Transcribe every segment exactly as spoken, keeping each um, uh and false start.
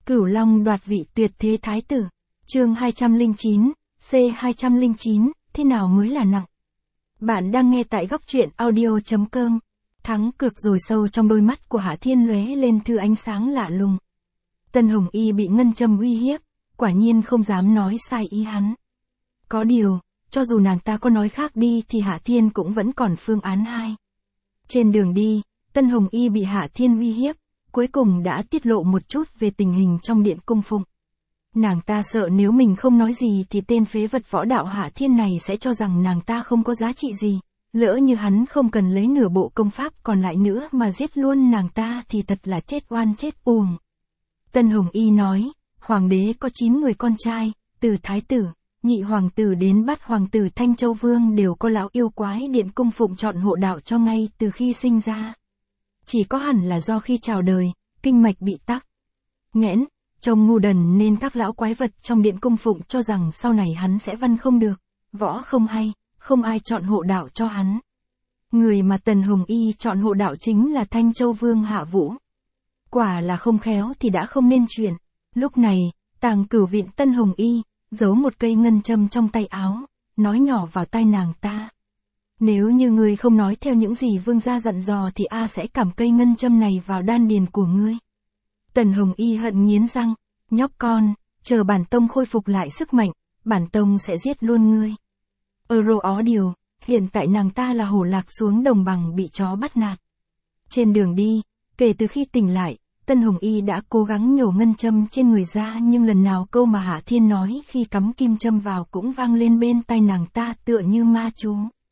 Cửu Long đoạt vị tuyệt thế thái tử. Chương hai trăm lẻ chín, C hai trăm lẻ chín, thế nào mới là nặng? Bạn đang nghe tại góc truyện audio chấm com. Thắng cực rồi sâu trong đôi mắt của Hạ Thiên lóe lên thứ ánh sáng lạ lùng. Tân Hồng Y bị ngân châm uy hiếp, quả nhiên không dám nói sai ý hắn. Có điều, cho dù nàng ta có nói khác đi thì Hạ Thiên cũng vẫn còn phương án hai. Trên đường đi, Tân Hồng Y bị Hạ Thiên uy hiếp, cuối cùng đã tiết lộ một chút về tình hình trong điện cung phụng. Nàng ta sợ nếu mình không nói gì thì tên phế vật võ đạo Hạ Thiên này sẽ cho rằng nàng ta không có giá trị gì, lỡ như hắn không cần lấy nửa bộ công pháp còn lại nữa mà giết luôn nàng ta thì thật là chết oan chết uổng. Tân Hồng Y nói, hoàng đế có chín người con trai, từ thái tử, nhị hoàng tử đến bát hoàng tử Thanh Châu Vương đều có lão yêu quái điện cung phụng chọn hộ đạo cho ngay từ khi sinh ra. Chỉ có hẳn là do khi chào đời, kinh mạch bị tắc nghẽn, trông ngu đần nên các lão quái vật trong điện cung phụng cho rằng sau này hắn sẽ văn không được, võ không hay, không ai chọn hộ đạo cho hắn. Người mà Tần Hồng Y chọn hộ đạo chính là Thanh Châu Vương Hạ Vũ. Quả là không khéo thì đã không nên chuyện. Lúc này, Tàng Cửu viện Tân Hồng Y, giấu một cây ngân châm trong tay áo, nói nhỏ vào tai nàng ta. Nếu như ngươi không nói theo những gì vương gia dặn dò thì A sẽ cảm cây ngân châm này vào đan điền của ngươi. Tần Hồng Y hận nghiến răng, nhóc con, chờ bản tông khôi phục lại sức mạnh, bản tông sẽ giết luôn ngươi. Euro ó điều, hiện tại nàng ta là hổ lạc xuống đồng bằng bị chó bắt nạt. Trên đường đi, kể từ khi tỉnh lại, Tân Hồng Y đã cố gắng nhổ ngân châm trên người ra nhưng lần nào câu mà Hạ Thiên nói khi cắm kim châm vào cũng vang lên bên tai nàng ta tựa như ma chú.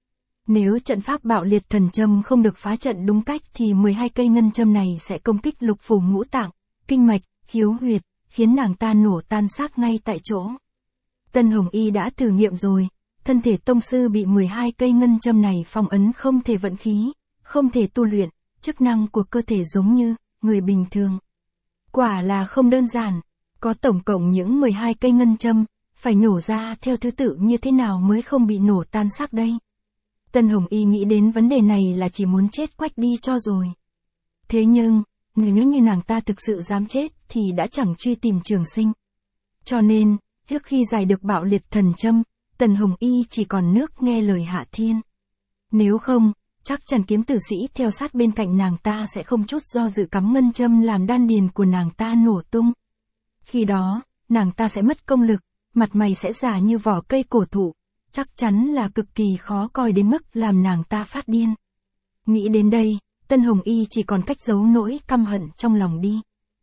Nếu trận pháp bạo liệt thần châm không được phá trận đúng cách thì mười hai cây ngân châm này sẽ công kích lục phủ ngũ tạng, kinh mạch, khiếu huyệt, khiến nàng ta nổ tan xác ngay tại chỗ. Tân Hồng Y đã thử nghiệm rồi, thân thể tông sư bị mười hai cây ngân châm này phong ấn không thể vận khí, không thể tu luyện, chức năng của cơ thể giống như người bình thường. Quả là không đơn giản, có tổng cộng những mười hai cây ngân châm, phải nổ ra theo thứ tự như thế nào mới không bị nổ tan xác đây. Tân Hồng Y nghĩ đến vấn đề này là chỉ muốn chết quách đi cho rồi. Thế nhưng, nếu như nàng ta thực sự dám chết thì đã chẳng truy tìm trường sinh. Cho nên, trước khi giải được bạo liệt thần châm, Tần Hồng Y chỉ còn nước nghe lời Hạ Thiên. Nếu không, chắc chắn kiếm tử sĩ theo sát bên cạnh nàng ta sẽ không chút do dự cắm ngân châm làm đan điền của nàng ta nổ tung. Khi đó, nàng ta sẽ mất công lực, mặt mày sẽ già như vỏ cây cổ thụ, chắc chắn là cực kỳ khó coi đến mức làm nàng ta phát điên. Nghĩ đến đây, Tân Hồng Y chỉ còn cách giấu nỗi căm hận trong lòng đi.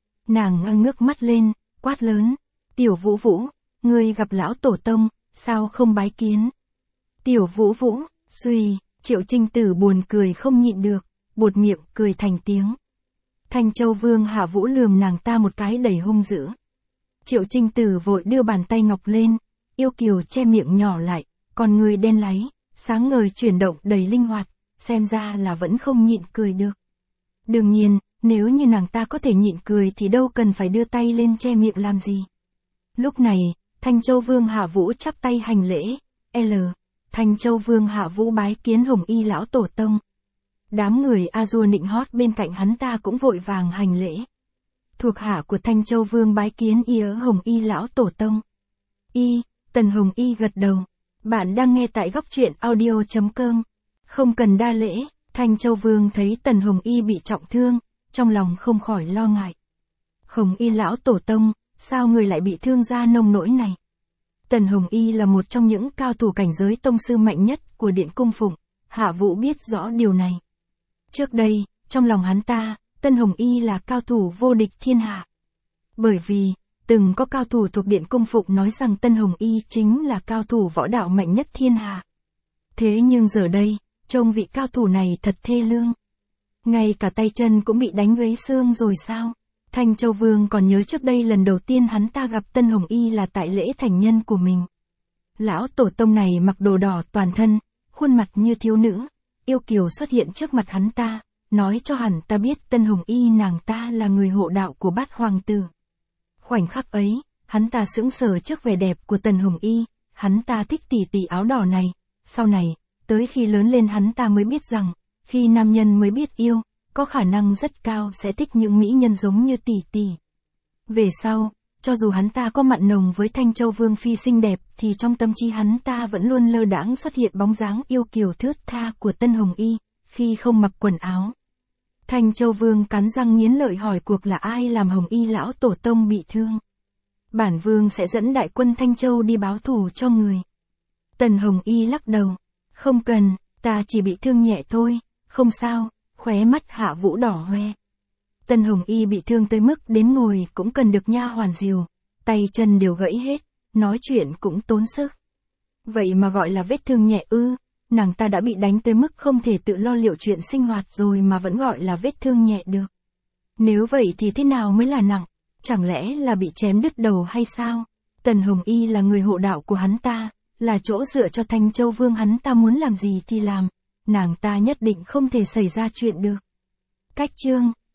Nàng ngước mắt lên, quát lớn, Tiểu Vũ Vũ, ngươi gặp lão tổ tông, sao không bái kiến? Tiểu Vũ Vũ, suy, Triệu Trinh Tử buồn cười không nhịn được, buột miệng cười thành tiếng. Thanh Châu Vương Hạ Vũ lườm nàng ta một cái đầy hung dữ. Triệu Trinh Tử vội đưa bàn tay ngọc lên, yêu kiều che miệng nhỏ lại, còn người đen láy, sáng ngời chuyển động đầy linh hoạt, xem ra là vẫn không nhịn cười được. Đương nhiên, nếu như nàng ta có thể nhịn cười thì đâu cần phải đưa tay lên che miệng làm gì. Lúc này, Thanh Châu Vương Hạ Vũ chắp tay hành lễ, L. Thanh Châu Vương Hạ Vũ bái kiến Hồng Y lão tổ tông. Đám người a dua nịnh hót bên cạnh hắn ta cũng vội vàng hành lễ. Thuộc hạ của Thanh Châu Vương bái kiến y ở Hồng Y lão tổ tông. Y, Tần Hồng Y gật đầu. Bạn đang nghe tại góc truyện audio chấm com. Không cần đa lễ, Thanh Châu Vương thấy Tần Hồng Y bị trọng thương, trong lòng không khỏi lo ngại. Hồng Y lão tổ tông, sao người lại bị thương ra nông nỗi này? Tần Hồng Y là một trong những cao thủ cảnh giới tông sư mạnh nhất của điện cung phụng, Hạ Vũ biết rõ điều này. Trước đây, trong lòng hắn ta, Tân Hồng Y là cao thủ vô địch thiên hạ. Bởi vì, từng có cao thủ thuộc điện cung phụng nói rằng Tân Hồng Y chính là cao thủ võ đạo mạnh nhất thiên hạ. Thế nhưng giờ đây, trông vị cao thủ này thật thê lương. Ngay cả tay chân cũng bị đánh gãy xương rồi sao? Thanh Châu Vương còn nhớ trước đây lần đầu tiên hắn ta gặp Tân Hồng Y là tại lễ thành nhân của mình. Lão tổ tông này mặc đồ đỏ toàn thân, khuôn mặt như thiếu nữ, yêu kiều xuất hiện trước mặt hắn ta, nói cho hắn ta biết Tân Hồng Y nàng ta là người hộ đạo của bát hoàng tử. Khoảnh khắc ấy, hắn ta sững sờ trước vẻ đẹp của Tần Hồng Y, hắn ta thích tỷ tỷ áo đỏ này, sau này, tới khi lớn lên hắn ta mới biết rằng, khi nam nhân mới biết yêu, có khả năng rất cao sẽ thích những mỹ nhân giống như tỷ tỷ. Về sau, cho dù hắn ta có mặn nồng với Thanh Châu Vương phi xinh đẹp thì trong tâm trí hắn ta vẫn luôn lơ đãng xuất hiện bóng dáng yêu kiều thướt tha của Tân Hồng Y, khi không mặc quần áo. Thanh Châu Vương cắn răng nghiến lợi hỏi cuộc là ai làm Hồng Y lão tổ tông bị thương. Bản vương sẽ dẫn đại quân Thanh Châu đi báo thù cho người. Tần Hồng Y lắc đầu. Không cần, ta chỉ bị thương nhẹ thôi, không sao, khóe mắt Hạ Vũ đỏ hoe. Tần Hồng Y bị thương tới mức đến ngồi cũng cần được nha hoàn dìu, tay chân đều gãy hết, nói chuyện cũng tốn sức. Vậy mà gọi là vết thương nhẹ ư, nàng ta đã bị đánh tới mức không thể tự lo liệu chuyện sinh hoạt rồi mà vẫn gọi là vết thương nhẹ được. Nếu vậy thì thế nào mới là nặng, chẳng lẽ là bị chém đứt đầu hay sao? Tần Hồng Y là người hộ đạo của hắn ta, là chỗ dựa cho Thanh Châu Vương, hắn ta muốn làm gì thì làm, nàng ta nhất định không thể xảy ra chuyện được. Cách chương